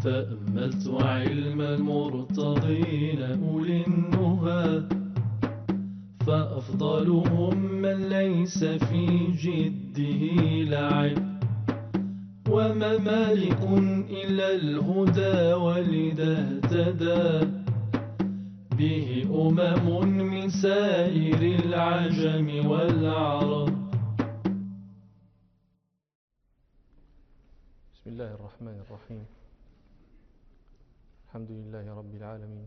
تأملت علم المرتضين أولي النهى، فأفضلهم من ليس في جده لعب، وما مالك إلا الهدى ولذا اهتدى به من سائر العجم والعرب. بسم الله الرحمن الرحيم. الحمد لله رب العالمين،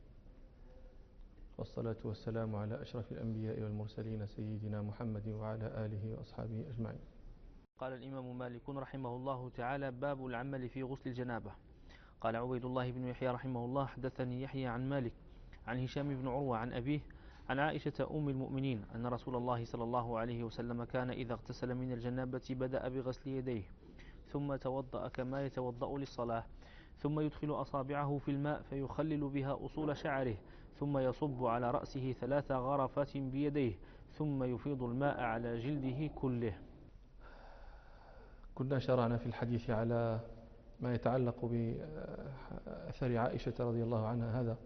والصلاة والسلام على أشرف الأنبياء والمرسلين سيدنا محمد وعلى آله وأصحابه أجمعين. قال الإمام مالك رحمه الله تعالى: باب العمل في غسل الجنابة. قال عبيد الله بن يحيى رحمه الله: حدثني يحيى عن مالك عن هشام بن عروة عن أبيه عن عائشة أم المؤمنين أن رسول الله صلى الله عليه وسلم كان إذا اغتسل من الجنابة بدأ بغسل يديه، ثم توضأ كما يتوضأ للصلاة، ثم يدخل أصابعه في الماء فيخلل بها أصول شعره، ثم يصب على رأسه 3 غرفات بيديه، ثم يفيض الماء على جلده كله. كنا شرعنا في الحديث على ما يتعلق بأثر عائشة رضي الله عنها هذا،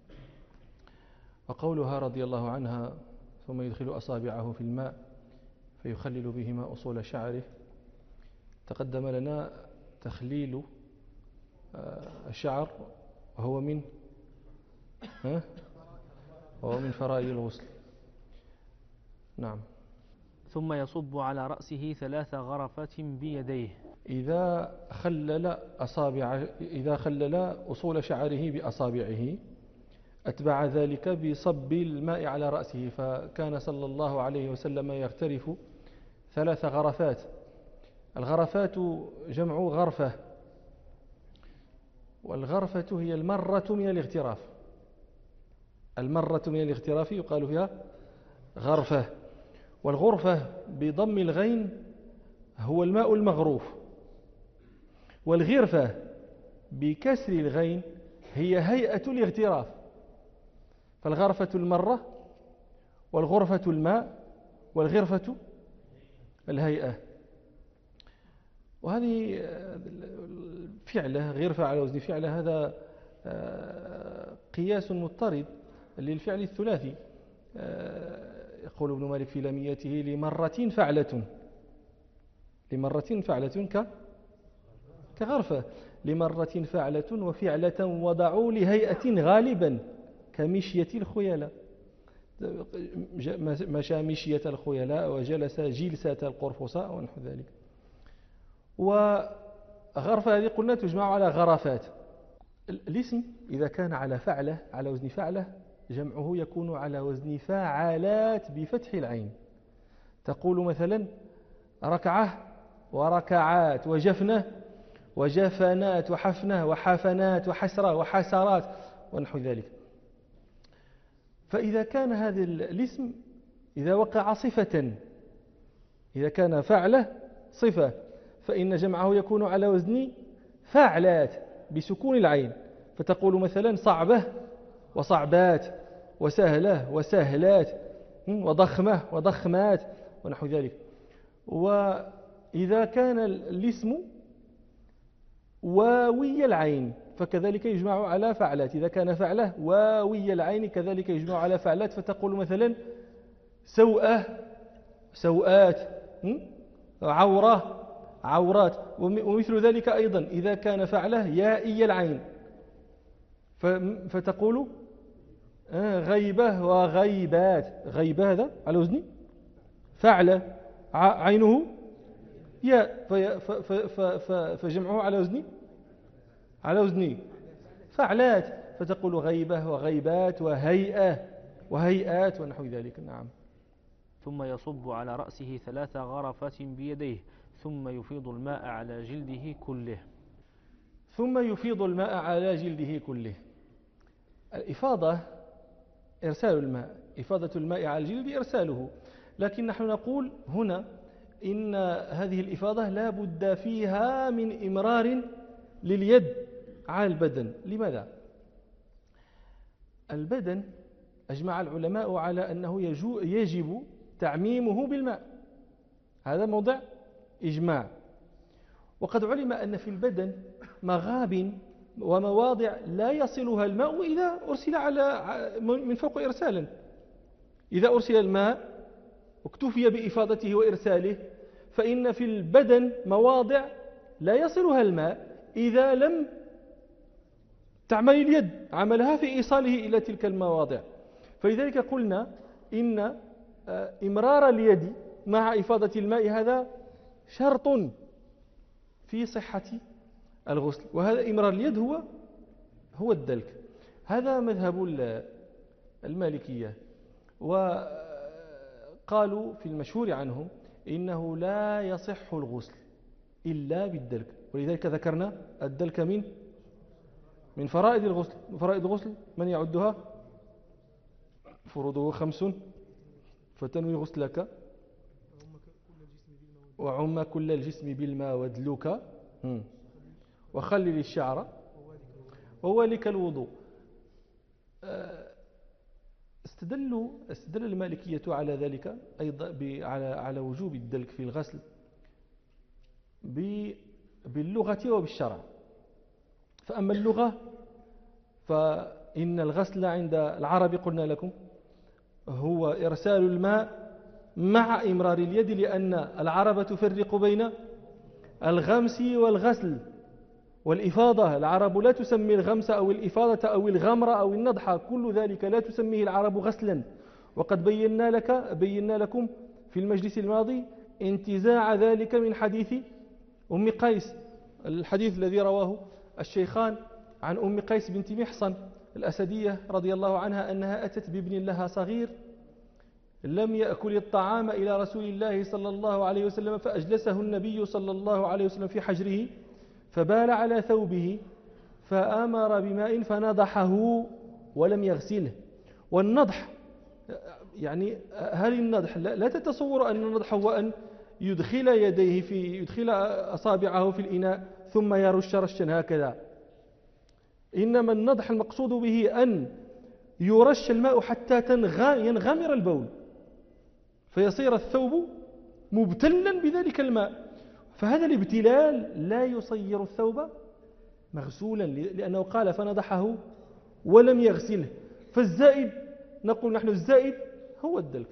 وقولها رضي الله عنها: ثم يدخل أصابعه في الماء فيخلل بهما أصول شعره. تقدم لنا تخليل الشعر وهو من فرائض الغسل. نعم. ثم يصب على رأسه 3 غرفات بيديه. إذا خلل أصول شعره بأصابعه أتبع ذلك بصب الماء على رأسه، فكان صلى الله عليه وسلم يغترف 3 غرفات. الغرفات جمع غرفة، والغرفة هي المرة من الاغتراف. المرة من الاغتراف يقال فيها غرفة، والغرفة بضم الغين هو الماء المغروف، والغرفة بكسر الغين هي هيئة الاغتراف. فالغرفة المرة، والغرفة الماء، والغرفة الهيئة. وهذه فعلة غرفة على وزن فعلة، هذا قياس مضطرد للفعل الثلاثي. يقول ابن مالك في لاميته: لمرة فعلة. لمرة فعلة كغرفة. لمرة فعلة وفعلة وضعوا لهيئة غالبا كمشية الخيلاء. مشى مشية الخيلاء وجلس جلسة القرفصاء ونحو ذلك. وغرفة هذه قلنا تجمع على غرفات. الاسم إذا كان على فعلة على وزن فعلة جمعه يكون على وزن فاعلات بفتح العين. تقول مثلا ركعة وركعات، وجفنة وجفنات، وحفنة وحفنات، وحسرة وحسرات ونحو ذلك. فإذا كان هذا الاسم إذا وقع صفة، إذا كان فعلة صفة، فإن جمعه يكون على وزن فاعلات بسكون العين. فتقول مثلا صعبة وصعبات، وسهلة وسهلات، وضخمة وضخمات ونحو ذلك. وإذا كان الاسم واوي العين فكذلك يجمع على فعلات. إذا كان فعلة واوي العين كذلك يجمع على فعلات. فتقول مثلا سوءة سوءات، عورة عورات. ومثل ذلك أيضا إذا كان فعلة يائي العين فتقول غيبة وغيبات. غيبة هذا على وزن فعلة، عينه ياء، فجمعه على وزن فعلات. فتقول غيبة وغيبات وهيئة وهيئات ونحو ذلك. نعم. ثم يصب على رأسه 3 غرفات بيديه، ثم يفيض الماء على جلده كله. ثم يفيض الماء على جلده كله. الإفاضة إرسال الماء، إفاضة الماء على الجلد إرساله. لكن نحن نقول هنا إن هذه الإفاضة لا بد فيها من إمرار لليد على البدن. لماذا؟ البدن أجمع العلماء على أنه يجب تعميمه بالماء، هذا موضع إجماع. وقد علم أن في البدن مغاب ومواضع لا يصلها الماء إذا أرسل من فوق إرسالا. إذا أرسل الماء واكتفي بإفاضته وإرساله، فإن في البدن مواضع لا يصلها الماء إذا لم تعمل اليد عملها في إيصاله إلى تلك المواضع. فلذلك قلنا إن إمرار اليد مع إفاضة الماء هذا شرط في صحة الغسل، وهذا إمرار اليد هو الدلك. هذا مذهب المالكية، وقالوا في المشهور عنهم إنه لا يصح الغسل إلا بالدلك، ولذلك ذكرنا الدلك من فرائض الغسل. فرائض الغسل من يعدها؟ فروضه 5: فتنوي غسلك وعم كل الجسم بالماء وادلك وخلل الشعر ووالك الوضوء. استدل المالكية على ذلك أيضا على وجوب الدلك في الغسل باللغة وبالشرع. فأما اللغة فإن الغسل عند العرب قلنا لكم هو إرسال الماء مع إمرار اليد، لأن العرب تفرق بين الغمس والغسل والإفاضة. العرب لا تسمي الغمس أو الإفاضة أو الغمر أو النضح، كل ذلك لا تسميه العرب غسلا. وقد بينا لكم في المجلس الماضي انتزاع ذلك من حديث أم قيس، الحديث الذي رواه الشيخان عن أم قيس بنت محصن الأسدية رضي الله عنها أنها أتت بابن لها صغير لم يأكل الطعام إلى رسول الله صلى الله عليه وسلم، فأجلسه النبي صلى الله عليه وسلم في حجره فبال على ثوبه فأمر بماء فنضحه ولم يغسله. والنضح يعني هل النضح لا تتصور أن النضح هو أن يدخل أصابعه في الإناء ثم يرش رشا هكذا، إنما النضح المقصود به أن يرش الماء حتى ينغمر البول فيصير الثوب مبتلا بذلك الماء. فهذا الابتلال لا يصير الثوب مغسولا، لأنه قال فنضحه ولم يغسله. فالزائد نقول نحن الزائد هو الدلك.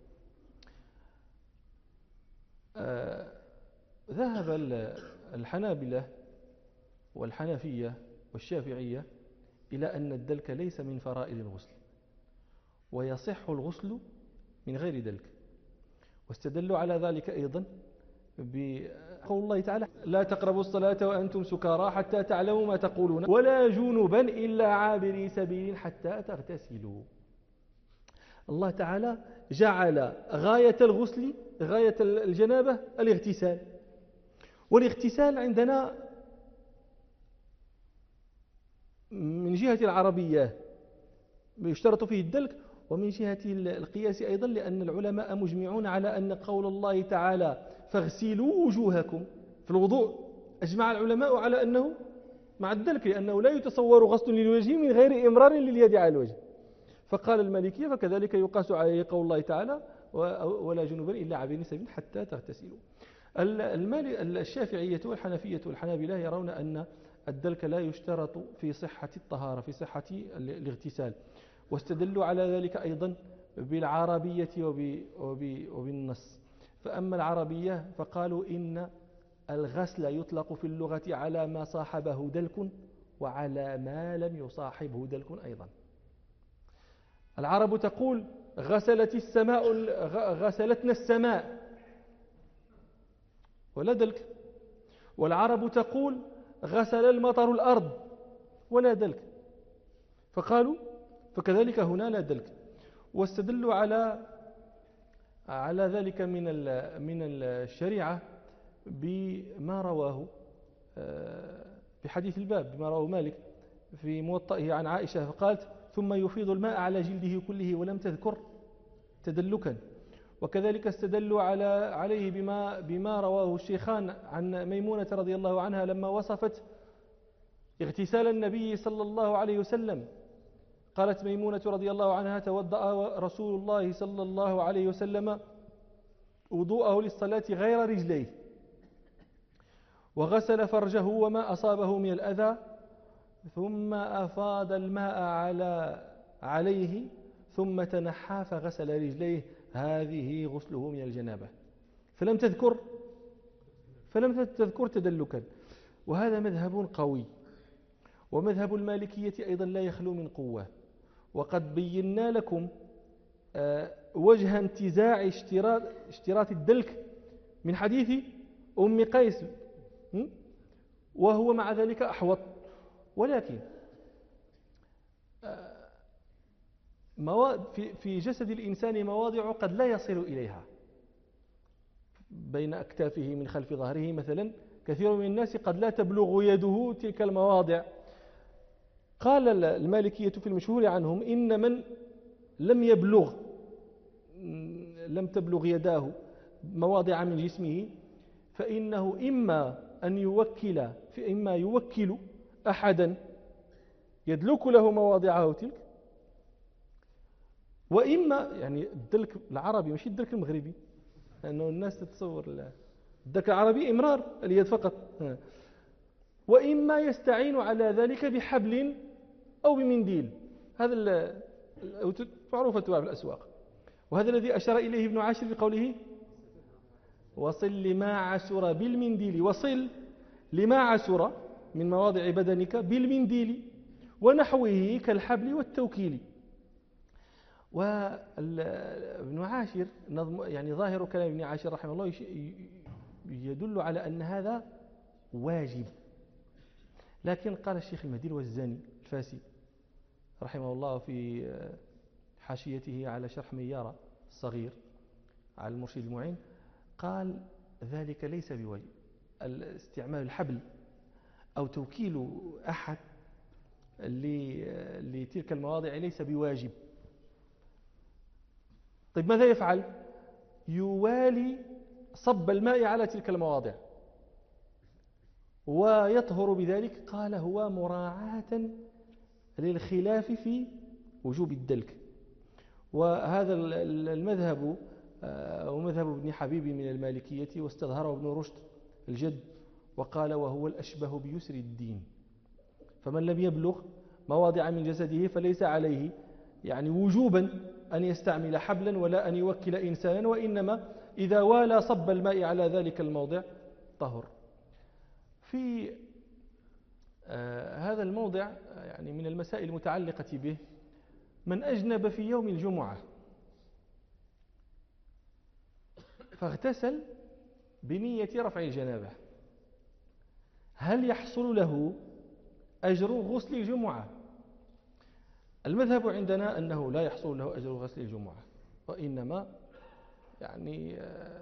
ذهب الحنابلة والحنفية والشافعية إلى أن الدلك ليس من فرائض الغسل، ويصح الغسل من غير دلك. واستدلوا على ذلك أيضا بقول الله تعالى لا تقربوا الصلاة وأنتم سكارى حتى تعلموا ما تقولون ولا جنبا إلا عابري سبيل حتى تغتسلوا. الله تعالى جعل غاية الغسل غاية الجنابة الاغتسال، والاغتسال عندنا من جهة العربية يشترط فيه الدلك، ومن جهة القياس أيضا، لأن العلماء مجمعون على أن قول الله تعالى فاغسلوا وجوهكم في الوضوء أجمع العلماء على أنه مع الدلك، لأنه لا يتصور غسل للوجه من غير إمرار لليد على الوجه. فقال المالكية فكذلك يقاس عليه قول الله تعالى ولا جنوبا إلا عابرين سبيل حتى تغتسلوا. الشافعية والحنفية والحنابلة يرون أن الدلك لا يشترط في صحة الطهارة، في صحة الاغتسال، واستدلوا على ذلك أيضا بالعربية وبالنص. فأما العربية فقالوا إن الغسل يطلق في اللغة على ما صاحبه دلك وعلى ما لم يصاحبه دلك أيضا. العرب تقول غسلتنا السماء ولا دلك، والعرب تقول غسل المطر الأرض ولا دلك، فقالوا فكذلك هنا لا دلك. واستدلوا على ذلك من الشريعة بما رواه بحديث الباب، بما رواه مالك في موطئه عن عائشة فقالت ثم يفيض الماء على جلده كله ولم تذكر تدلكا. وكذلك استدلوا عليه بما رواه الشيخان عن ميمونة رضي الله عنها لما وصفت اغتسال النبي صلى الله عليه وسلم، قالت ميمونة رضي الله عنها توضأ رسول الله صلى الله عليه وسلم وضوءه للصلاة غير رجليه، وغسل فرجه وما أصابه من الأذى ثم أفاض الماء عليه ثم تنحى فغسل رجليه، هذه غسله من الجنابة. فلم تذكر تدلكا. وهذا مذهب قوي. ومذهب المالكية أيضا لا يخلو من قوة. وقد بينا لكم وجه انتزاع اشتراط الدلك من حديث أم قيس، وهو مع ذلك أحوط. ولكن في جسد الإنسان مواضع قد لا يصل إليها، بين أكتافه من خلف ظهره مثلا، كثير من الناس قد لا تبلغ يده تلك المواضع. قال المالكية في المشهور عنهم إن من لم تبلغ يداه مواضع من جسمه فإنه إما يوكل أحدا يدلك له مواضعه تلك، وإما يعني الدلك العربي ماشي الدلك المغربي، لأنه الناس تتصور الدلك العربي إمرار اليد فقط، وإما يستعين على ذلك بحبل أو بمنديل. هذا معروفة في الأسواق. وهذا الذي أشار إليه ابن عاشر بقوله وصل لما عسر بالمنديل، وصل لما عسر من مواضع بدنك بالمنديل ونحوه كالحبل والتوكيل. وابن عاشر يعني ظاهر كلام ابن عاشر رحمه الله يدل على أن هذا واجب. لكن قال الشيخ المهدي الوزاني الفاسي رحمه الله في حاشيته على شرح ميارة الصغير على المرشد المعين، قال ذلك ليس بواجب. استعمال الحبل أو توكيل أحد لتلك المواضع ليس بواجب. طيب ماذا يفعل؟ يوالي صب الماء على تلك المواضع ويطهر بذلك. قال هو مراعاة للخلاف في وجوب الدلك. وهذا المذهب ومذهب ابن حبيب من المالكية، واستظهره ابن رشد الجد وقال وهو الأشبه بيسر الدين. فمن لم يبلغ مواضع من جسده فليس عليه يعني وجوبا أن يستعمل حبلا ولا أن يوكل إنسانا، وإنما إذا والى صب الماء على ذلك الموضع طهر. في هذا الموضع يعني من المسائل المتعلقة به من أجنب في يوم الجمعة فاغتسل بنية رفع الجنابة، هل يحصل له أجر غسل الجمعة؟ المذهب عندنا أنه لا يحصل له أجر غسل الجمعة، وإنما يعني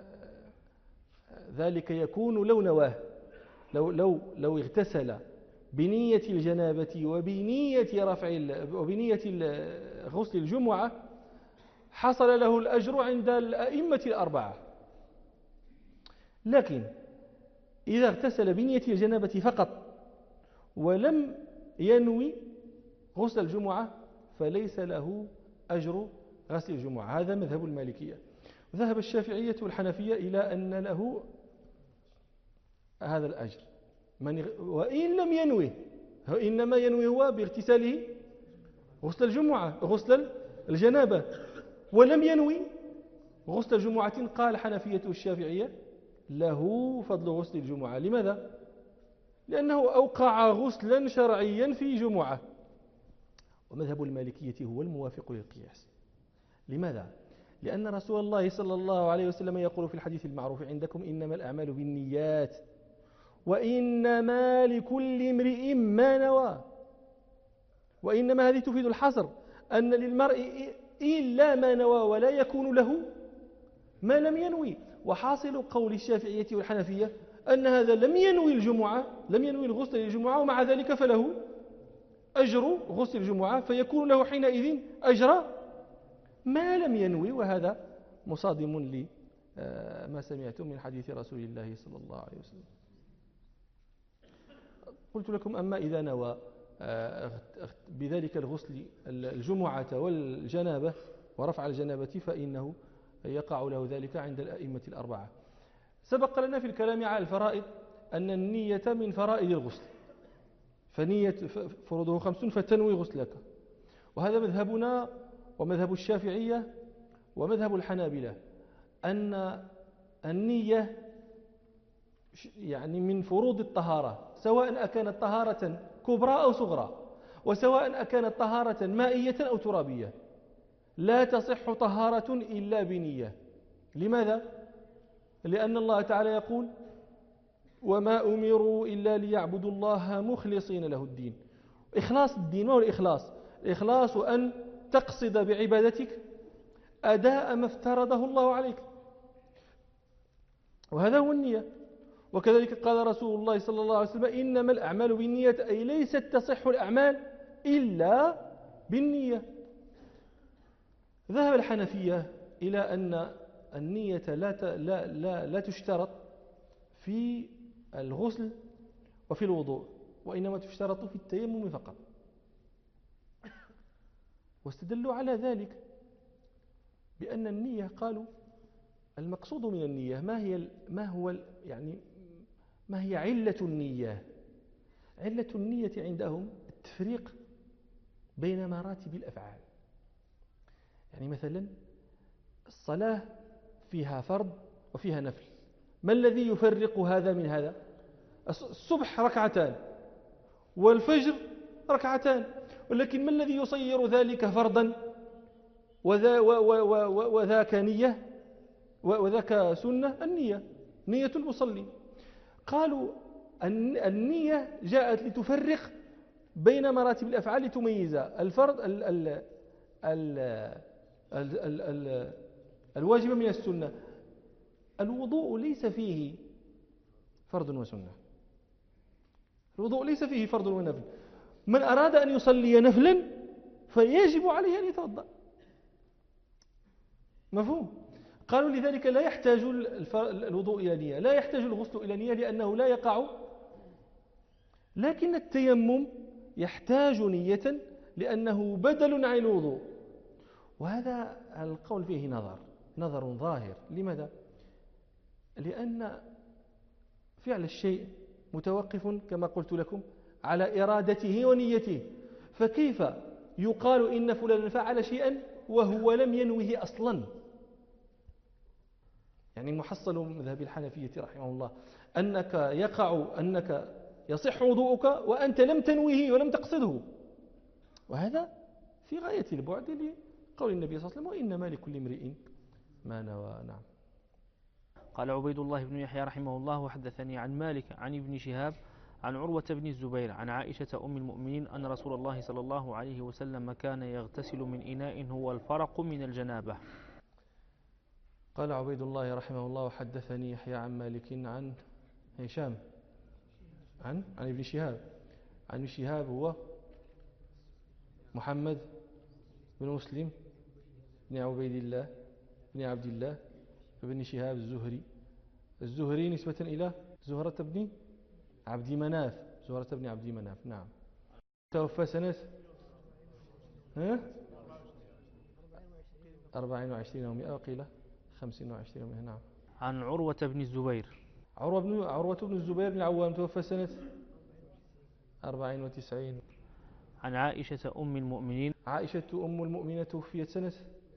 ذلك يكون لو نواه، لو اغتسل بنية الجنابة وبنية غسل الجمعة حصل له الأجر عند الأئمة الأربعة. لكن إذا اغتسل بنية الجنابة فقط ولم ينوي غسل الجمعة فليس له أجر غسل الجمعة. هذا مذهب المالكية. ذهب الشافعية والحنفية إلى أن له هذا الأجر وإن لم ينوي، إنما ينوي هو باغتساله غسل الجمعة غسل الجنابة ولم ينوي غسل الجمعة. قال الحنفية والشافعية له فضل غسل الجمعة. لماذا؟ لأنه أوقع غسلا شرعيا في جمعة. ومذهب المالكية هو الموافق للقياس. لماذا؟ لأن رسول الله صلى الله عليه وسلم يقول في الحديث المعروف عندكم إنما الأعمال بالنيات وإنما لكل امرئ ما نوى. وإنما هذه تفيد الحصر، أن للمرء إلا ما نوى ولا يكون له ما لم ينوي. وحاصل قول الشافعية والحنفية أن هذا لم ينوي الجمعة، لم ينوي الغسل للجمعة، ومع ذلك فله أجر غسل الجمعة، فيكون له حينئذ أجر ما لم ينوي. وهذا مصادم لما سمعتم من حديث رسول الله صلى الله عليه وسلم. قلت لكم أما إذا نوى بذلك الغسل الجمعة والجنابة ورفع الجنابة فإنه يقع له ذلك عند الأئمة الأربعة. سبق لنا في الكلام على الفرائض أن النية من فرائض الغسل، فنية فروضه 5 فتنوي غسلك. وهذا مذهبنا ومذهب الشافعية ومذهب الحنابلة، أن النية يعني من فروض الطهارة، سواء أكانت طهارة كبرى أو صغرى، وسواء أكانت طهارة مائية أو ترابية، لا تصح طهارة إلا بنية. لماذا؟ لأن الله تعالى يقول: وما أمروا إلا ليعبدوا الله مخلصين له الدين. إخلاص الدين، ما هو الإخلاص؟ الإخلاص أن تقصد بعبادتك أداء ما افترضه الله عليك، وهذا هو النية. وكذلك قال رسول الله صلى الله عليه وسلم: إنما الأعمال بالنية، أي ليست تصح الأعمال إلا بالنية. ذهب الحنفية إلى أن النية لا تشترط في الغسل وفي الوضوء، وإنما تشترط في التيمم فقط. واستدلوا على ذلك بأن النية، قالوا: المقصود من النية ما هي علة النية؟ علة النية عندهم التفريق بين مراتب الأفعال. يعني مثلا الصلاة فيها فرض وفيها نفل، ما الذي يفرق هذا من هذا؟ الصبح ركعتان والفجر ركعتان، ولكن ما الذي يصير ذلك فرضا وذاك نية وذاك سنة؟ النية، نية المصلي. قالوا النية جاءت لتفرق بين مراتب الأفعال لتميز الفرض الواجب من السنة. الوضوء ليس فيه فرض وسنة، الوضوء ليس فيه فرض ونفل. من أراد أن يصلي نفلا فيجب عليه أن يتوضأ. مفهوم؟ قالوا لذلك لا يحتاج الوضوء إلى نية، لا يحتاج الغسل إلى نية، لأنه لا يقع. لكن التيمم يحتاج نية لأنه بدل عن الوضوء. وهذا القول فيه نظر ظاهر. لماذا؟ لأن فعل الشيء متوقف كما قلت لكم على إرادته ونيته، فكيف يقال إن فلان فعل شيئا وهو لم ينوه أصلا؟ يعني محصل مذهب الحنفية رحمه الله أنك يصح وضوءك وأنت لم تنوه ولم تقصده، وهذا في غاية البعد لقول النبي صلى الله عليه وسلم: وإنما لكل امرئ ما نوى. نعم. قال عبيد الله بن يحيى رحمه الله: وحدثني عن مالك عن ابن شهاب عن عروة بن الزبير عن عائشة أم المؤمنين أن رسول الله صلى الله عليه وسلم كان يغتسل من إناء هو الفرق من الجنابة. قال عبيد الله رحمه الله: وحدثني يحيى عن مالك عن هشام عن ابن شهاب. عن ابن شهاب هو محمد بن مسلم بن عبيد الله بن عبد الله بن شهاب الزهري نسبة إلى زهرة بن عبد مناف، زهرة بن عبد مناف. نعم. توفى سنة 24 و100 وقيل 25 و100. نعم. عن عروة بن الزبير. عروة بن الزبير بن العوام توفى سنة 94. عن عائشة أم المؤمنين. عائشة أم المؤمنين توفيت سنة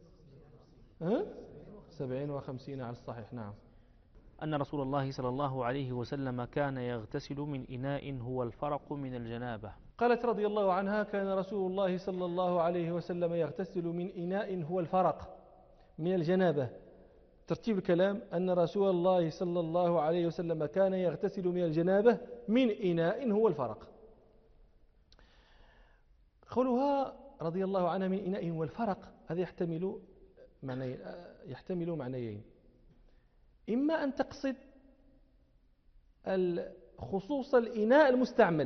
57 على الصحيح. نعم. أن رسول الله صلى الله عليه وسلم كان يغتسل من إناء هو الفرق من الجنابة. قالت رضي الله عنها: كان رسول الله صلى الله عليه وسلم يغتسل من إناء هو الفرق من الجنابة. ترتيب الكلام أن رسول الله صلى الله عليه وسلم كان يغتسل من الجنابة من إناء هو الفرق. قولها رضي الله عنها من إناء هو الفرق هذا يحتمل معنيين: إما أن تقصد خصوص الإناء المستعمل،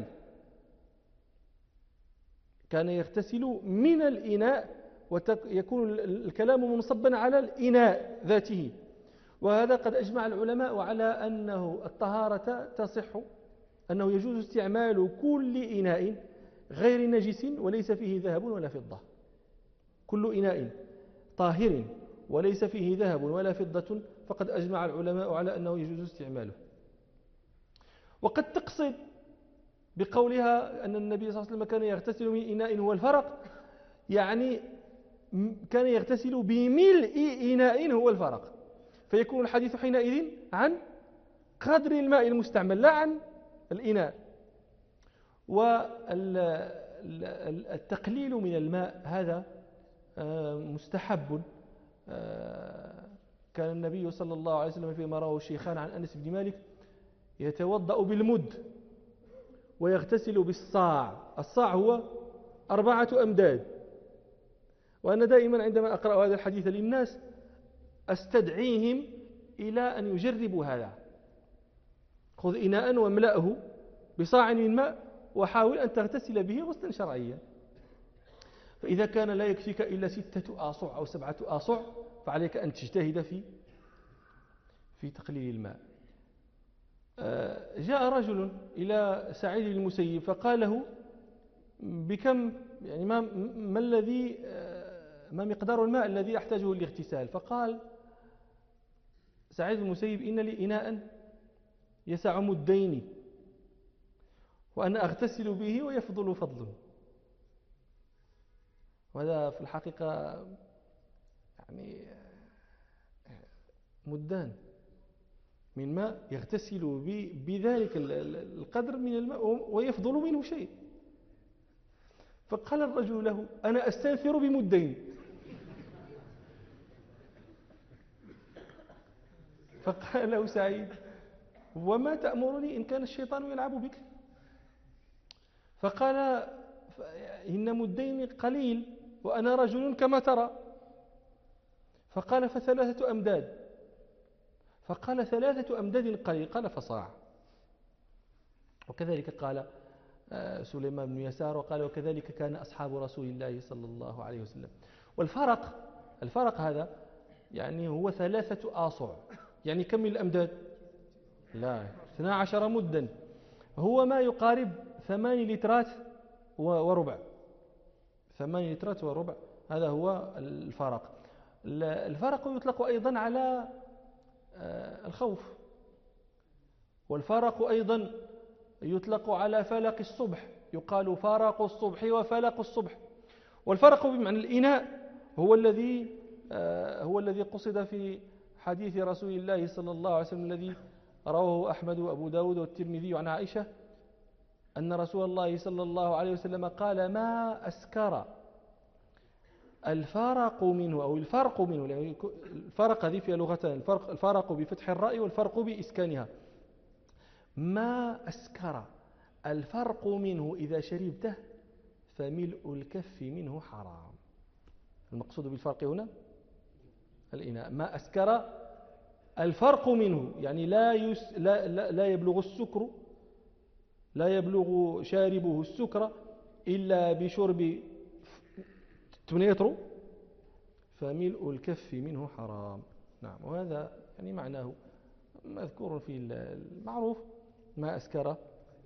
كان يغتسل من الإناء ويكون الكلام منصبا على الإناء ذاته. وهذا قد أجمع العلماء على أنه الطهارة تصح، أنه يجوز استعمال كل إناء غير نجس وليس فيه ذهب ولا فضة. كل إناء طاهر وليس فيه ذهب ولا فضة فقد أجمع العلماء على أنه يجوز استعماله. وقد تقصد بقولها أن النبي صلى الله عليه وسلم كان يغتسل من إناء هو الفرق، يعني كان يغتسل بملء إناء هو الفرق، فيكون الحديث حينئذ عن قدر الماء المستعمل لا عن الإناء. والتقليل من الماء هذا مستحب. كان النبي صلى الله عليه وسلم فيما رواه الشيخان عن أنس بن مالك يتوضأ بالمد ويغتسل بالصاع. الصاع هو 4 أمداد. وأنا دائما عندما أقرأ هذا الحديث للناس أستدعيهم إلى أن يجربوا هذا. خذ إناء واملأه بصاع من ماء وحاول أن تغتسل به غسلا شرعيا. فإذا كان لا يكفيك إلا 6 آصع أو 7 آصع فعليك أن تجتهد في تقليل الماء. جاء رجل إلى سعيد بن المسيب فقال له بكم يعني ما مقدار الماء الذي أحتاجه للاغتسال؟ فقال سعيد بن المسيب إن لي إناء يسع مدين وأنا أغتسل به ويفضل فضله. وهذا في الحقيقة يعني مدان من ماء يغتسل بذلك القدر من الماء ويفضل منه شيء. فقال الرجل له أنا أستنثر بمدين. فقال له سعيد وما تأمرني إن كان الشيطان يلعب بك؟ فقال إن مدين قليل وأنا رجل كما ترى. فقال ف3 أمداد. فقال 3 أمداد قليل. قال فصاع. وكذلك قال سليمان بن يسار وقال وكذلك كان أصحاب رسول الله صلى الله عليه وسلم. الفرق هذا يعني هو 3 آصع. يعني كم من الأمداد؟ لا 12 مدا، هو ما يقارب 8 لترات وربع. 8 لترات وربع هذا هو الفرق. الفرق يطلق أيضا على الخوف، والفرق أيضا يطلق على فلق الصبح، يقال فارق الصبح وفلق الصبح. والفرق بمعنى الإناء هو الذي قصد في حديث رسول الله صلى الله عليه وسلم الذي رواه أحمد وأبو داود والترمذي عن عائشة أن رسول الله صلى الله عليه وسلم قال ما أسكر الفارق منه أو الفرق منه، يعني الفرق هذه فيها لغتان، الفرق بفتح الراء والفرق بإسكانها. ما أسكر الفرق منه إذا شربته فملء الكف منه حرام. المقصود بالفرق هنا الإناء. ما أسكر الفرق منه يعني لا يبلغ السكر، لا يبلغ شاربه السكر إلا بشرب 8 لتر فملء الكف منه حرام. نعم. وهذا يعني معناه مذكور في المعروف ما أسكر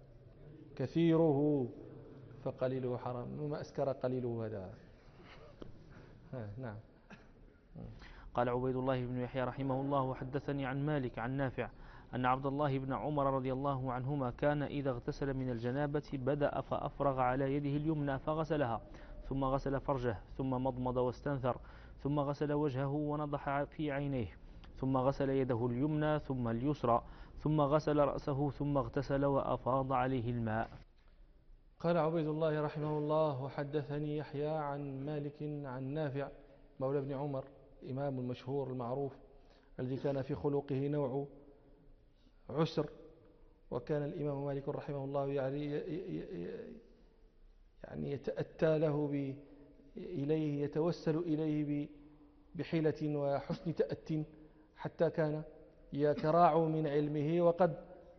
كثيره فقليله حرام، وما أسكر قليله هذا. نعم. قال عبيد الله بن يحيى رحمه الله وحدثني عن مالك عن نافع أن عبد الله بن عمر رضي الله عنهما كان إذا اغتسل من الجنابة بدأ فأفرغ على يده اليمنى فغسلها ثم غسل فرجه ثم مضمض واستنثر ثم غسل وجهه ونضح في عينيه ثم غسل يده اليمنى ثم اليسرى ثم غسل رأسه ثم اغتسل وأفاض عليه الماء. قال عبيد الله رحمه الله وحدثني يحيى عن مالك عن نافع مولى ابن عمر الإمام المشهور المعروف الذي كان في خلقه نوع عسر، وكان الإمام مالك رحمه الله يعني يتأتى له إليه، يتوسل إليه بحيلة وحسن تأت حتى كان يتراع من علمه، وقد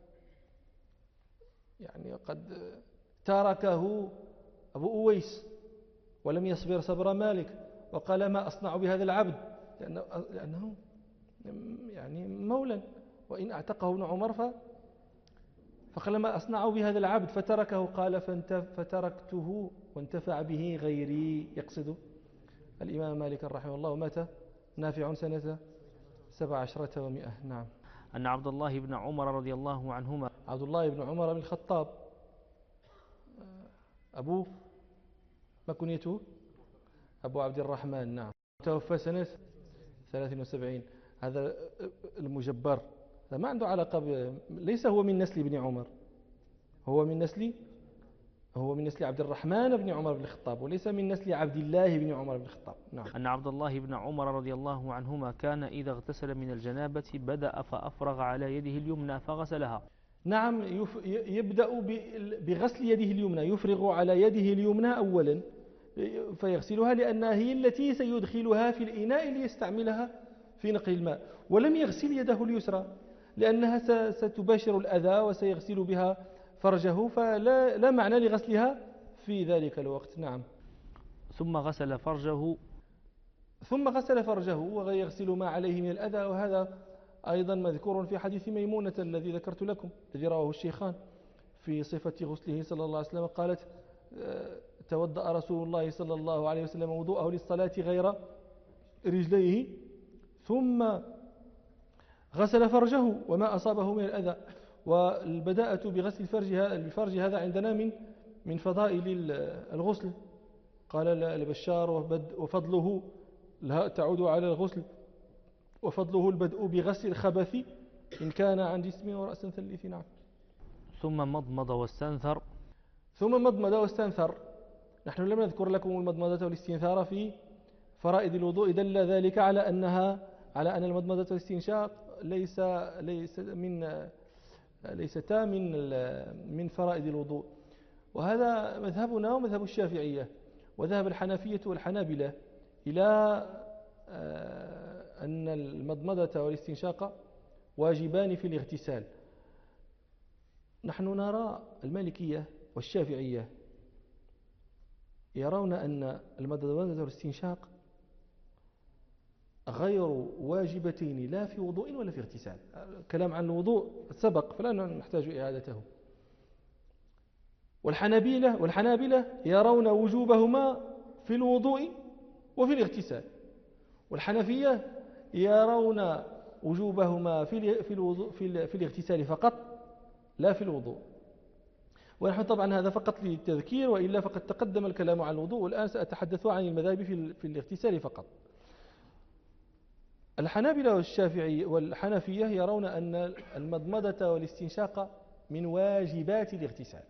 تركه أبو أويس ولم يصبر صبر مالك وقال ما أصنع بهذا العبد، لأنه يعني مولى، وإن اعتقه ابن عمر فقال ما أصنع بهذا العبد فتركه، قال فتركته وانتفع به غيري، يقصد الإمام مالك رحمه الله. ومات نافع سنة 17 و100. نعم. أن عبد الله بن عمر رضي الله عنهما، عبد الله بن عمر بن الخطاب أبو ما كنيته؟ أبو عبد الرحمن. نعم. توفى سنة 73. هذا المجبر ما عنده علاقة ليس هو من نسل ابن عمر، هو من نسل عبد الرحمن بن عمر بن الخطاب، وليس من نسل عبد الله بن عمر بن الخطاب. نعم. أن عبد الله بن عمر رضي الله عنهما كان إذا اغتسل من الجنابة بدأ فأفرغ على يده اليمنى فغسلها. نعم، يبدأ بغسل يده اليمنى، يفرغ على يده اليمنى أولا فيغسلها لأنها هي التي سيدخلها في الإناء ليستعملها في نقل الماء، ولم يغسل يده اليسرى لأنها ستباشر الأذى وسيغسل بها فرجه، فلا معنى لغسلها في ذلك الوقت. نعم. ثم غسل فرجه ويغسل ما عليه من الأذى، وهذا أيضا مذكور في حديث ميمونة الذي ذكرت لكم الذي رواه الشيخان في صفة غسله صلى الله عليه وسلم. قالت: توضأ رسول الله صلى الله عليه وسلم وضوءه للصلاة غير رجليه ثم غسل فرجه وما أصابه من الأذى. والبداءة بغسل الفرج هذا عندنا من فضائل الغسل. قال البشار: وفضله لا تعود على الغسل، وفضله البدء بغسل الخبث إن كان عن جسم ورأس ثلث. نعم. ثم مضمض واستنثر. نحن لم نذكر لكم المضمضة والاستنثار في فرائض الوضوء، دل ذلك على أن المضمضة والاستنشاق ليستا من فرائض الوضوء. وهذا مذهبنا ومذهب الشافعية، وذهب الحنفية والحنابلة إلى أن المضمضة والاستنشاق واجبان في الاغتسال. نحن نرى المالكية والشافعية يرون أن المضمضة والاستنشاق غير واجبتين لا في وضوء ولا في اغتسال. الكلام عن الوضوء سبق فلا نحتاج إعادته. والحنابلة يرون وجوبهما في الوضوء وفي الاغتسال، والحنفية يرون وجوبهما في الاغتسال فقط لا في الوضوء. ونحن طبعا هذا فقط للتذكير، وإلا فقد تقدم الكلام عن الوضوء، والآن سأتحدث عن المذاهب في الاغتسال فقط. الحنابلة والشافعي والحنفية يرون أن المضمضة والاستنشاق من واجبات الاغتسال،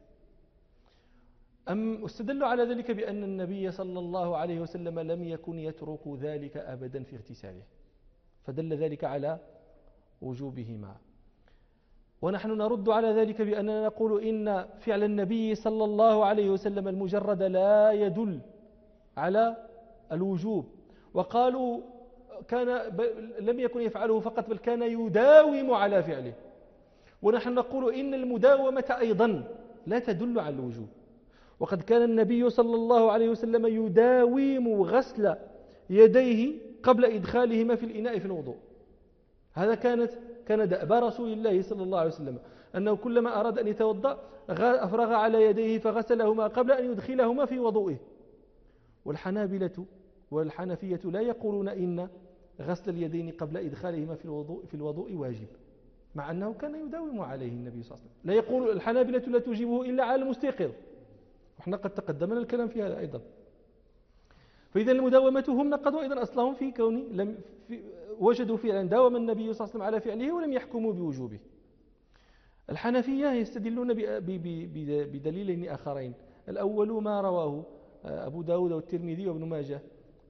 استدلوا على ذلك بأن النبي صلى الله عليه وسلم لم يكن يترك ذلك أبدا في اغتساله، فدل ذلك على وجوبهما. ونحن نرد على ذلك بأننا نقول إن فعل النبي صلى الله عليه وسلم المجرد لا يدل على الوجوب، وقالوا لم يكن يفعله فقط بل كان يداوم على فعله. ونحن نقول إن المداومة أيضا لا تدل على الوجوب، وقد كان النبي صلى الله عليه وسلم يداوم غسل يديه قبل إدخالهما في الإناء في الوضوء. هذا كان دأب رسول الله صلى الله عليه وسلم، أنه كلما أراد أن يتوضأ أفرغ على يديه فغسلهما قبل أن يدخلهما في وضوئه. والحنابلة والحنفية لا يقولون إن غسل اليدين قبل إدخالهما في الوضوء واجب، مع أنه كان يداوم عليه النبي صلى الله عليه وسلم. لا يقول الحنابلة لا تجيبه إلا على المستيقظ، وإحنا قد تقدمنا الكلام في هذا أيضا. فإذا المداومة هم نقضوا أيضا أصلهم في كون وجدوا فعلا داوم النبي صلى الله عليه وسلم على فعله ولم يحكموا بوجوبه. الحنفية يستدلون بدليلين آخرين. الأول ما رواه أبو داود والترمذي وابن ماجه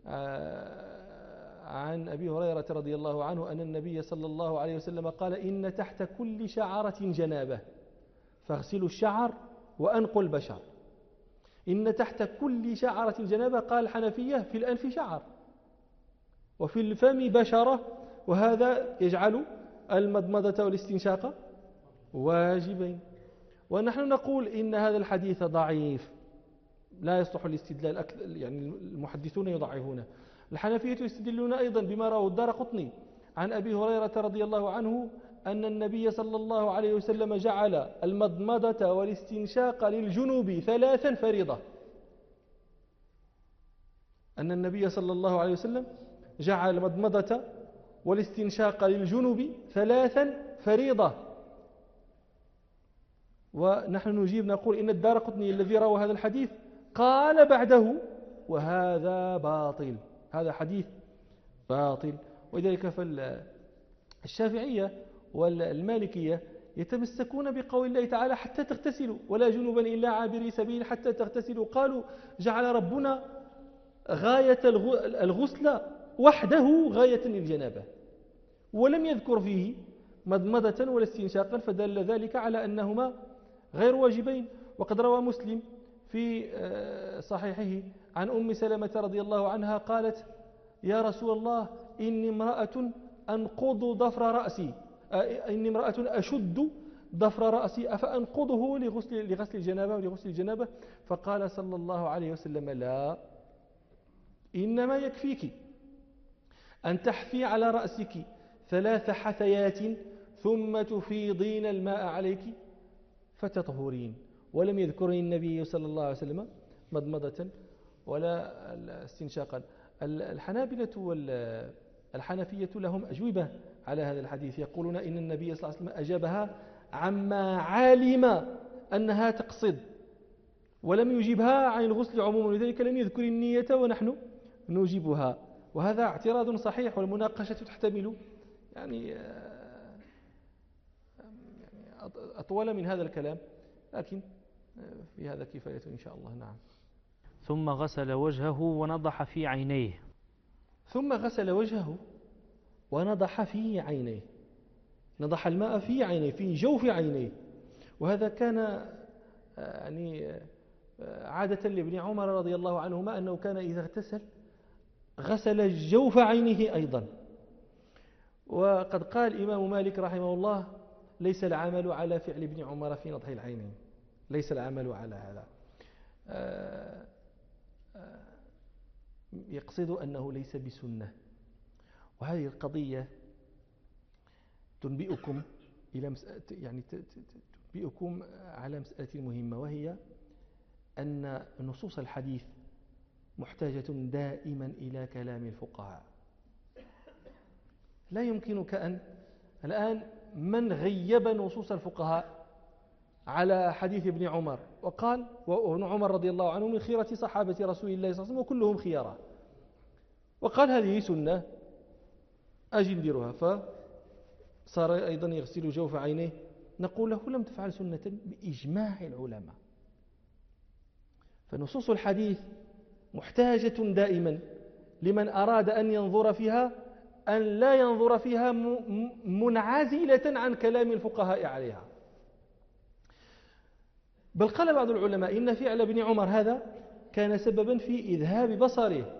عن أبي هريرة رضي الله عنه أن النبي صلى الله عليه وسلم قال: إن تحت كل شعرة جنابة فاغسلوا الشعر وأنقوا البشر. إن تحت كل شعرة جنابة، قال الحنفية في الأنف شعر وفي الفم بشرة، وهذا يجعل المضمضة والاستنشاق واجبين. ونحن نقول إن هذا الحديث ضعيف لا يصلح الاستدلال، يعني المحدثون يضعفونه. الحنفية يستدلون أيضا بما رواه الدارقطني عن أبي هريرة رضي الله عنه أن النبي صلى الله عليه وسلم جعل المضمضة والاستنشاق للجنوب 3 فريضة. أن النبي صلى الله عليه وسلم جعل المضمضة والاستنشاق للجنوب 3 فريضة. ونحن نجيب نقول إن الدارقطني الذي روى هذا الحديث قال بعده وهذا باطل، هذا حديث باطل. ولذلك فالشافعية والمالكية يتمسكون بقول الله تعالى حتى تغتسلوا ولا جنوبا إلا عابري سبيل حتى تغتسلوا. قالوا جعل ربنا غاية الغسل وحده غاية للجنابة، ولم يذكر فيه مضمضة ولا استنشاقا، فدل ذلك على أنهما غير واجبين. وقد روى مسلم في صحيحه عن أم سلمة رضي الله عنها قالت: يا رسول الله إني امرأة أنقض ضفر رأسي، إني امرأة أشد ضفر رأسي أفأنقضه لغسل الجنابة ولغسل الجنابة؟ فقال صلى الله عليه وسلم: لا، إنما يكفيك أن تحفي على رأسك 3 حثيات ثم تفيضين الماء عليك فتطهرين. ولم يذكر النبي صلى الله عليه وسلم مضمضة ولا استنشاقا. الحنابلة والحنفية لهم أجوبة على هذا الحديث، يقولون إن النبي صلى الله عليه وسلم أجابها عما علم أنها تقصد ولم يجيبها عن الغسل عموما، ولذلك لم يذكر النية ونحن نجيبها. وهذا اعتراض صحيح، والمناقشة تحتمل يعني أطول من هذا الكلام، لكن في هذا كفاية إن شاء الله. نعم. ثم غسل وجهه ونضح في عينيه. ثم غسل وجهه ونضح في عينيه، نضح الماء في عينيه، في جوف عينيه. وهذا كان يعني عادة لابن عمر رضي الله عنهما أنه كان إذا اغتسل غسل جوف عينه أيضا. وقد قال الإمام مالك رحمه الله: ليس العمل على فعل ابن عمر في نضح العينين، ليس العمل على هذا. يقصد أنه ليس بسنة. وهذه القضية تنبئكم إلى يعني تنبئكم على مسألة مهمة، وهي أن نصوص الحديث محتاجة دائما إلى كلام الفقهاء. لا يمكنك أن الآن من غيب نصوص الفقهاء على حديث ابن عمر وقال وابن عمر رضي الله عنه من خيرة صحابة رسول الله صلى الله عليه وسلم وكلهم خيارا، وقال هذه سنة أجي نديرها، فصار أيضا يغسل جوف عينيه. نقول له: لم تفعل سنة بإجماع العلماء. فنصوص الحديث محتاجة دائما لمن أراد أن ينظر فيها أن لا ينظر فيها منعزلة عن كلام الفقهاء عليها. بل قال بعض العلماء إن فعل ابن عمر هذا كان سببا في إذهاب بصره،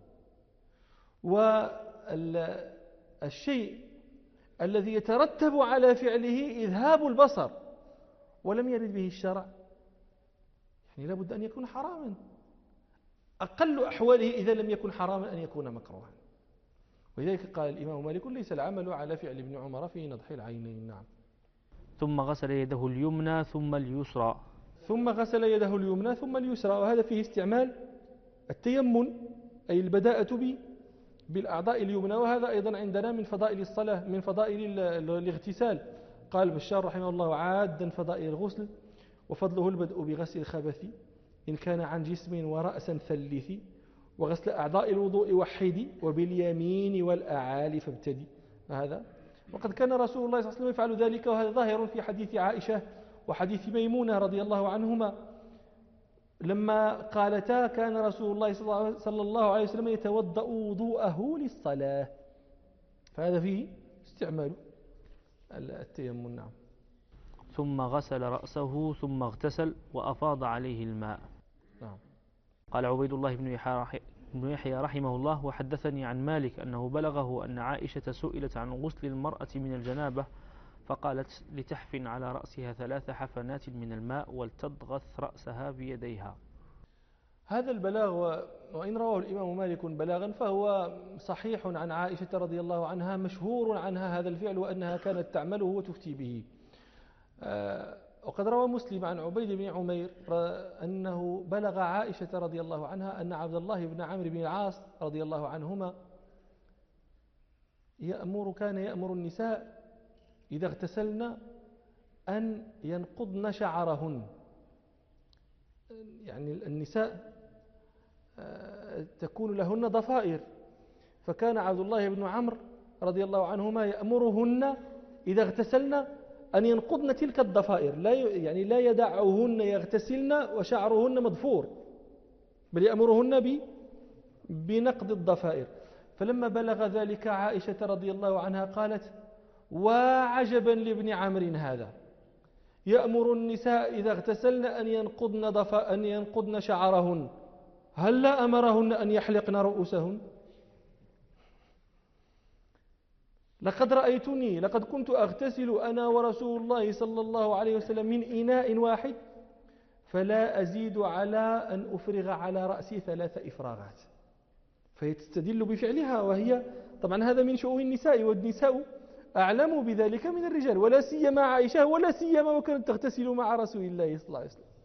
والشيء الذي يترتب على فعله إذهاب البصر ولم يرد به الشرع، يعني لابد أن يكون حراما. أقل أحواله إذا لم يكن حراما أن يكون مكروها. ولذلك قال الإمام مالك: ليس العمل على فعل ابن عمر في نضح العينين. نعم. ثم غسل يده اليمنى ثم اليسرى. ثم غسل يده اليمنى ثم اليسرى، وهذا فيه استعمال التيمم، أي البداءة بالأعضاء اليمنى، وهذا أيضا عندنا من فضائل الصلاة، من فضائل الاغتسال. قال بشار رحمه الله: عادا فضائل الغسل وفضله البدء بغسل الخبث إن كان عن جسم ورأسا ثلث، وغسل أعضاء الوضوء وحدي، وباليمين والأعالي فابتدي. هذا وقد كان رسول الله صلى الله عليه وسلم يفعل ذلك، وهذا ظاهر في حديث عائشة وحديث ميمونة رضي الله عنهما لما قالتا: كان رسول الله صلى الله عليه وسلم يتوضأ وضوءه للصلاة. فهذا فيه استعمال التيمم. نعم. ثم غسل رأسه ثم اغتسل وأفاض عليه الماء. نعم. قال عبيد الله بن يحيى رحمه الله: وحدثني عن مالك أنه بلغه أن عائشة سئلت عن غسل المرأة من الجنابة فقالت: لتحفن على رأسها 3 حفنات من الماء ولتضغث رأسها بيديها. هذا البلاغ وإن رواه الإمام مالك بلاغا فهو صحيح عن عائشة رضي الله عنها، مشهور عنها هذا الفعل وأنها كانت تعمله وتفتي به. وقد روى مسلم عن عبيد بن عمير أنه بلغ عائشة رضي الله عنها أن عبد الله بن عمرو بن العاص رضي الله عنهما كان يأمر النساء إذا اغتسلن أن ينقضن شعرهن. يعني النساء تكون لهن ضفائر، فكان عبد الله بن عمرو رضي الله عنهما يأمرهن إذا اغتسلن أن ينقضن تلك الضفائر، لا يدعهن يغتسلن وشعرهن مضفور، بل يأمرهن بنقض الضفائر. فلما بلغ ذلك عائشة رضي الله عنها قالت: وعجبا لابن عمرو هذا، يأمر النساء إذا اغتسلن أن ينقضن شعرهن، هل لا أمرهن أن يحلقن رؤوسهن؟ لقد كنت أغتسل أنا ورسول الله صلى الله عليه وسلم من إناء واحد، فلا أزيد على أن أفرغ على رأسي 3 إفراغات. فهي تستدل بفعلها، وهي طبعا هذا من شؤون النساء، والنساء أعلم بذلك من الرجال، ولا سيما عائشة، ولا سيما وكانت تغتسل مع رسول الله صلى الله عليه وسلم.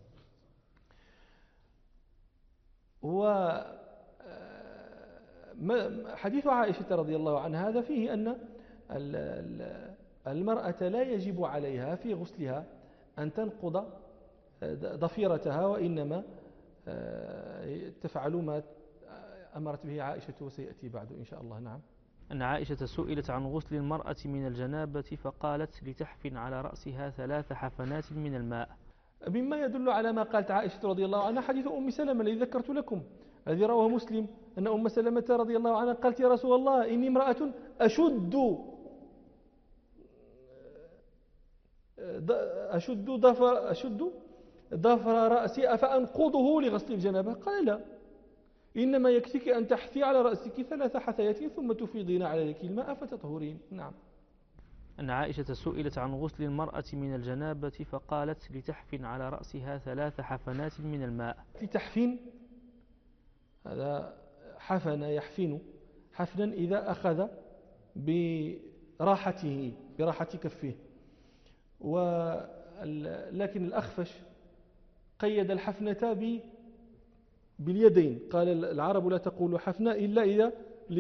حديث عائشة رضي الله عنها هذا فيه أن المرأة لا يجب عليها في غسلها أن تنقض ضفيرتها، وإنما تفعل ما أمرت به عائشة، وسيأتي بعد إن شاء الله. نعم. أن عائشة سئلت عن غسل المرأة من الجنابة فقالت: لتحفن على رأسها 3 حفنات من الماء. مما يدل على ما قالت عائشة رضي الله عنها حديث أم سلمة الذي ذكرت لكم، الذي رواه مسلم، أن أم سلمة رضي الله عنها قالت: يا رسول الله، إني امرأة أشد ضفر رأسي أفأنقضه لغسل الجنابة؟ قال: لا، إنما يكفيك أن تحثي على رأسك 3 حثيات ثم تفيضين على يديك الماء فتطهرين. نعم. أن عائشة سئلت عن غسل المرأة من الجنابة فقالت: لتحفن على رأسها 3 حفنات من الماء. لتحفن، هذا حفن يحفن حفنا إذا أخذ براحة كفه. لكن الأخفش قيد الحفنة باليدين، قال: العرب لا تقول حفنة إلا إذا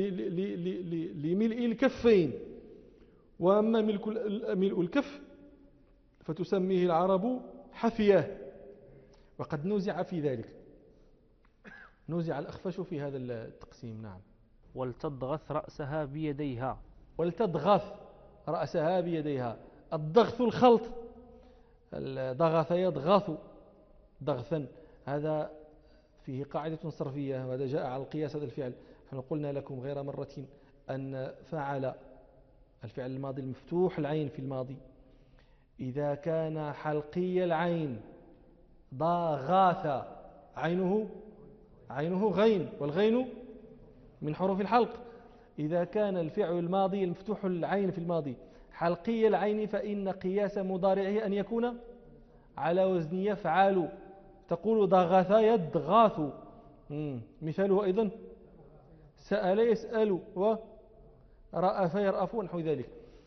لملء الكفين، وأما ملء الكف فتسميه العرب حفياه، وقد نوزع في ذلك، نوزع الأخفش في هذا التقسيم. نعم. ولتضغث رأسها بيديها. ولتضغث رأسها بيديها. الضغث الخلط، ضغث يضغث ضغثا، هذا فيه قاعدة صرفية، وهذا جاء على القياس هذا الفعل. نحن قلنا لكم غير مرة أن فعل الفعل الماضي المفتوح العين في الماضي إذا كان حلقي العين ضاغاث، عينه غين، والغين من حروف الحلق. إذا كان الفعل الماضي المفتوح العين في الماضي حلقي العين فإن قياس مضارعه أن يكون على وزن يفعل، تقول ضغث يضغاث. مثاله أيضا سأل يسأل، ورأف يرأف، ونحو ذلك.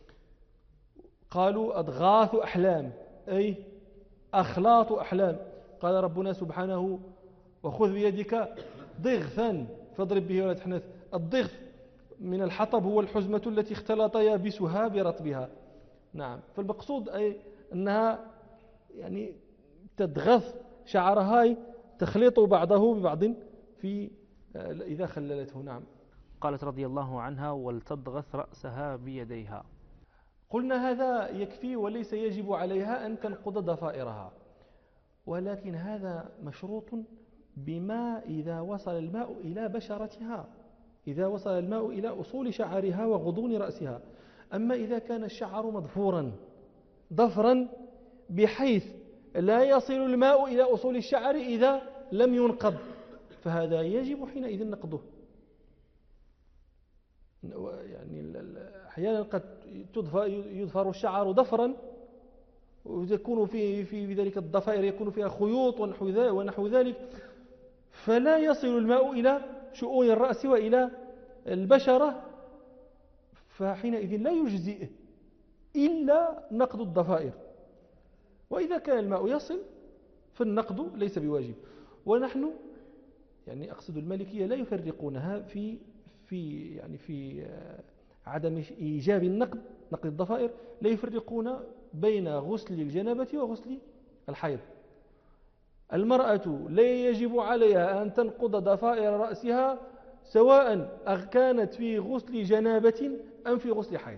قالوا أضغاث أحلام، أي أخلاط أحلام. قال ربنا سبحانه: وخذ بيدك ضغثا فاضرب به ولا تحنث. الضغث من الحطب هو الحزمة التي اختلط يابسها برطبها. نعم. فالمقصود أي أنها يعني تضغث شعرها، تخلط بعضه ببعض إذا خللته. نعم. قالت رضي الله عنها: ولتضغث رأسها بيديها. قلنا هذا يكفي وليس يجب عليها أن تنقض ضفائرها، ولكن هذا مشروط بما إذا وصل الماء إلى بشرتها، إذا وصل الماء إلى أصول شعرها وغضون رأسها. أما إذا كان الشعر مضفورا ضفرا بحيث لا يصل الماء إلى أصول الشعر إذا لم ينقض، فهذا يجب حينئذ نقضه. يعني أحيانا قد يضفر الشعر ضفرا ويكون في ذلك الضفائر يكون فيها خيوط ونحو ذلك، فلا يصل الماء إلى شؤون الرأس وإلى البشرة، فحينئذ لا يجزئ إلا نقض الضفائر. وإذا كان الماء يصل فالنقض ليس بواجب. ونحن يعني أقصد المالكية لا يفرقونها في عدم إيجاب نقض الضفائر، لا يفرقون بين غسل الجنابة وغسل الحيض. المرأة لا يجب عليها أن تنقض ضفائر رأسها سواء كانت في غسل جنابة أم في غسل حيض.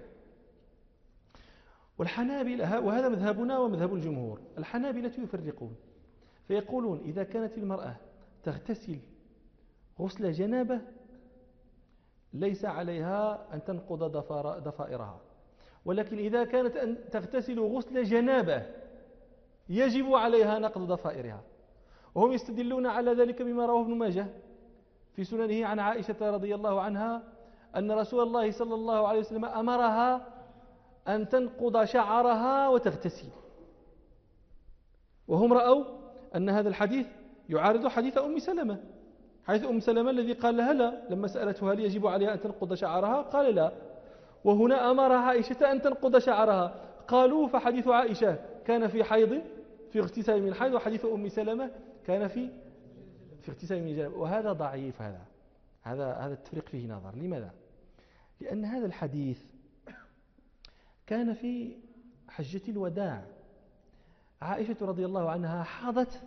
والحنابلة، وهذا مذهبنا ومذهب الجمهور، الحنابلة يفرقون فيقولون إذا كانت المرأة تغتسل غسل جنابة ليس عليها أن تنقض ضفائرها، ولكن إذا كانت أن تغتسل غسل جنابة يجب عليها نقض ضفائرها. وهم يستدلون على ذلك بما رواه ابن ماجه في سننه عن عائشة رضي الله عنها أن رسول الله صلى الله عليه وسلم أمرها أن تنقض شعرها وتغتسل، وهم رأوا أن هذا الحديث يعارض حديث أم سلمة، حيث أم سلمة الذي قال لها لا لما سألته هل يجب عليها أن تنقض شعرها قال لا، وهنا أمر عائشة أن تنقض شعرها. قالوا فحديث عائشة كان في حيض، في اغتسال من الحيض، وحديث أم سلمة كان في اغتسال من الجنابة، وهذا ضعيف. هذا التفريق فيه نظر. لماذا؟ لأن هذا الحديث كان في حجة الوداع، عائشة رضي الله عنها حاضت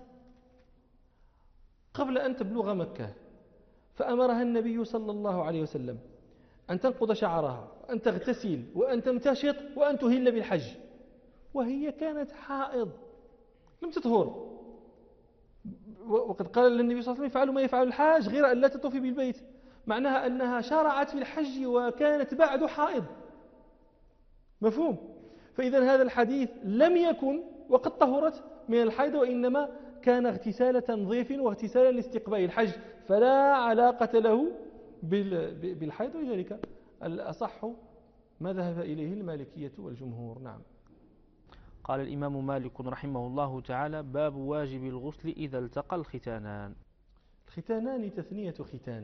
قبل أن تبلغ مكة، فأمرها النبي صلى الله عليه وسلم أن تنقض شعرها وأن تغتسل وأن تمتشط وأن تهل بالحج، وهي كانت حائض لم تطهر. وقد قال للنبي صلى الله عليه وسلم افعلوا ما يفعل الحاج غير أن لا تطوفي بالبيت، معناها أنها شرعت في الحج وكانت بعد حائض. مفهوم؟ فإذا هذا الحديث لم يكن وقد طهرت من الحيض، وإنما كان اغتسال تنظيف واغتسالا لاستقبال الحج، فلا علاقة له بالحيض. ولذلك الأصح ما ذهب إليه المالكية والجمهور. نعم. قال الإمام مالك رحمه الله تعالى: باب واجب الغسل إذا التقى الختانان. الختانان تثنية ختان،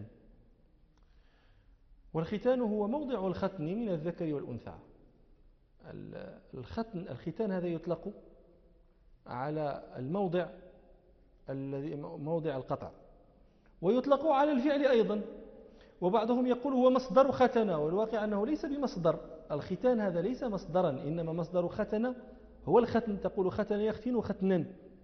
والختان هو موضع الختن من الذكر والأنثى. الختان هذا يطلق على الموضع الذي موضع القطع، ويطلق على الفعل أيضا، وبعضهم يقول هو مصدر ختنة، والواقع أنه ليس بمصدر. الختان هذا ليس مصدرا، إنما مصدر ختنة هو الختن، تقول ختن يختن ختنا.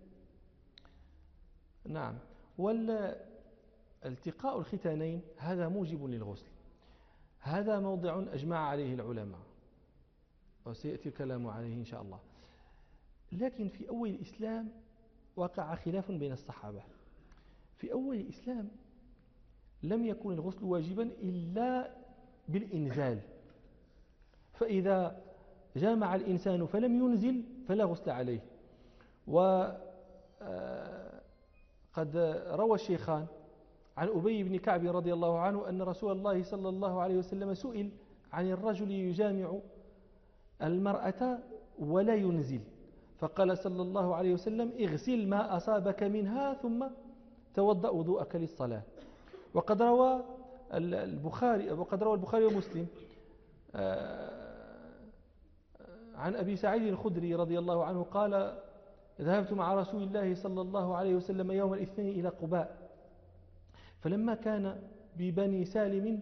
نعم. والالتقاء الختانين هذا موجب للغسل، هذا موضع أجمع عليه العلماء وسيأتي الكلام عليه إن شاء الله. لكن في أول الإسلام وقع خلاف بين الصحابة. في أول الإسلام لم يكن الغسل واجبا إلا بالإنزال، فإذا جامع الإنسان فلم ينزل فلا غسل عليه. وقد روى الشيخان عن أبي بن كعب رضي الله عنه أن رسول الله صلى الله عليه وسلم سئل عن الرجل يجامع المرأة ولا ينزل، فقال صلى الله عليه وسلم: اغسل ما أصابك منها ثم توضأ وضوءك للصلاة. وقد روى البخاري ومسلم عن أبي سعيد الخدري رضي الله عنه قال: ذهبت مع رسول الله صلى الله عليه وسلم يوم الاثنين إلى قباء، فلما كان ببني سالم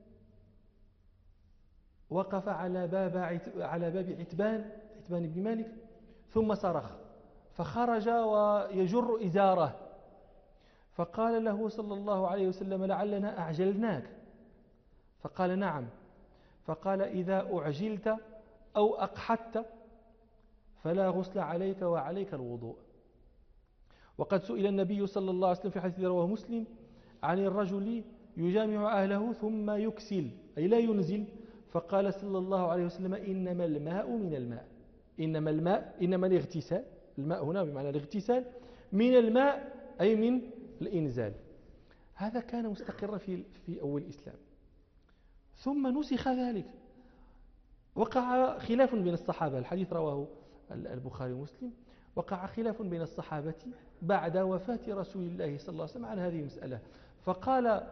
وقف على باب عتبان بن مالك ثم صرخ، فخرج ويجر إزاره، فقال له صلى الله عليه وسلم: لعلنا أعجلناك. فقال: نعم. فقال: إذا أعجلت أو أقحدت فلا غسل عليك وعليك الوضوء. وقد سئل النبي صلى الله عليه وسلم في حديث رواه مسلم عن الرجل يجامع أهله ثم يكسل أي لا ينزل، فقال صلى الله عليه وسلم: إنما الماء من الماء، إنما الاغتسال، الماء هنا بمعنى الاغتسال، من الماء أي من الإنزال. هذا كان مستقرا في أول الإسلام، ثم نسخ ذلك. وقع خلاف بين الصحابة، الحديث رواه البخاري ومسلم، وقع خلاف بين الصحابة بعد وفاة رسول الله صلى الله عليه وسلم عن هذه المسألة. فقال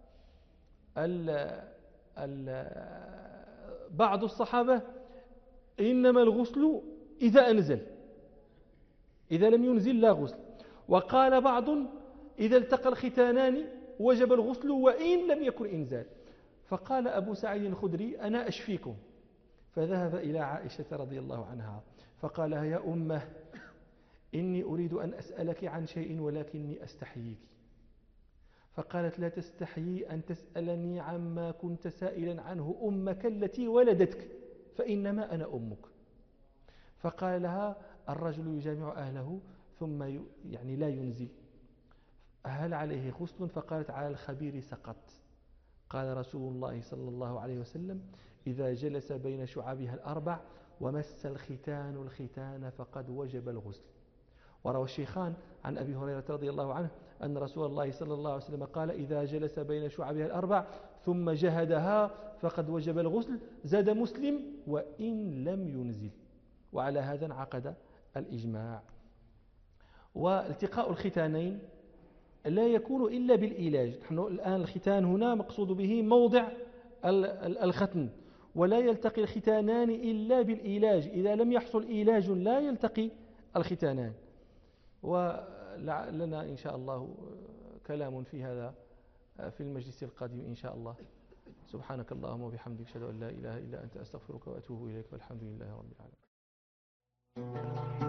بعض الصحابة: إنما الغسل إذا أنزل، إذا لم ينزل لا غسل. وقال بعض: إذا التقى الختانان وجب الغسل وإن لم يكن إنزال. فقال أبو سعيد الخدري: أنا أشفيكم، فذهب إلى عائشة رضي الله عنها فقال يا أمه إني أريد أن أسألك عن شيء ولكني أستحييك. فقالت لا تستحيي أن تسألني عما كنت سائلا عنه أمك التي ولدتك فإنما أنا أمك. فقال لها الرجل يجامع أهله ثم يعني لا ينزل، هل عليه غسل؟ فقالت على الخبير سقط. قال رسول الله صلى الله عليه وسلم إذا جلس بين شعابها الأربع ومس الختان الختان فقد وجب الغسل. وروى الشيخان عن أبي هريرة رضي الله عنه أن رسول الله صلى الله عليه وسلم قال إذا جلس بين شعابها الأربع ثم جهدها فقد وجب الغسل. زاد مسلم وإن لم ينزل. وعلى هذا انعقد الإجماع. والتقاء الختانين لا يكون إلا بالإيلاج. نحن الآن الختان هنا مقصود به موضع الختن، ولا يلتقي الختانان إلا بالإيلاج. إذا لم يحصل إيلاج لا يلتقي الختانان. ولنا إن شاء الله كلام في هذا في المجلس القادم إن شاء الله. سبحانك اللهم وبحمدك أشهد أن لا إله إلا أنت أستغفرك وأتوب إليك والحمد لله رب العالمين.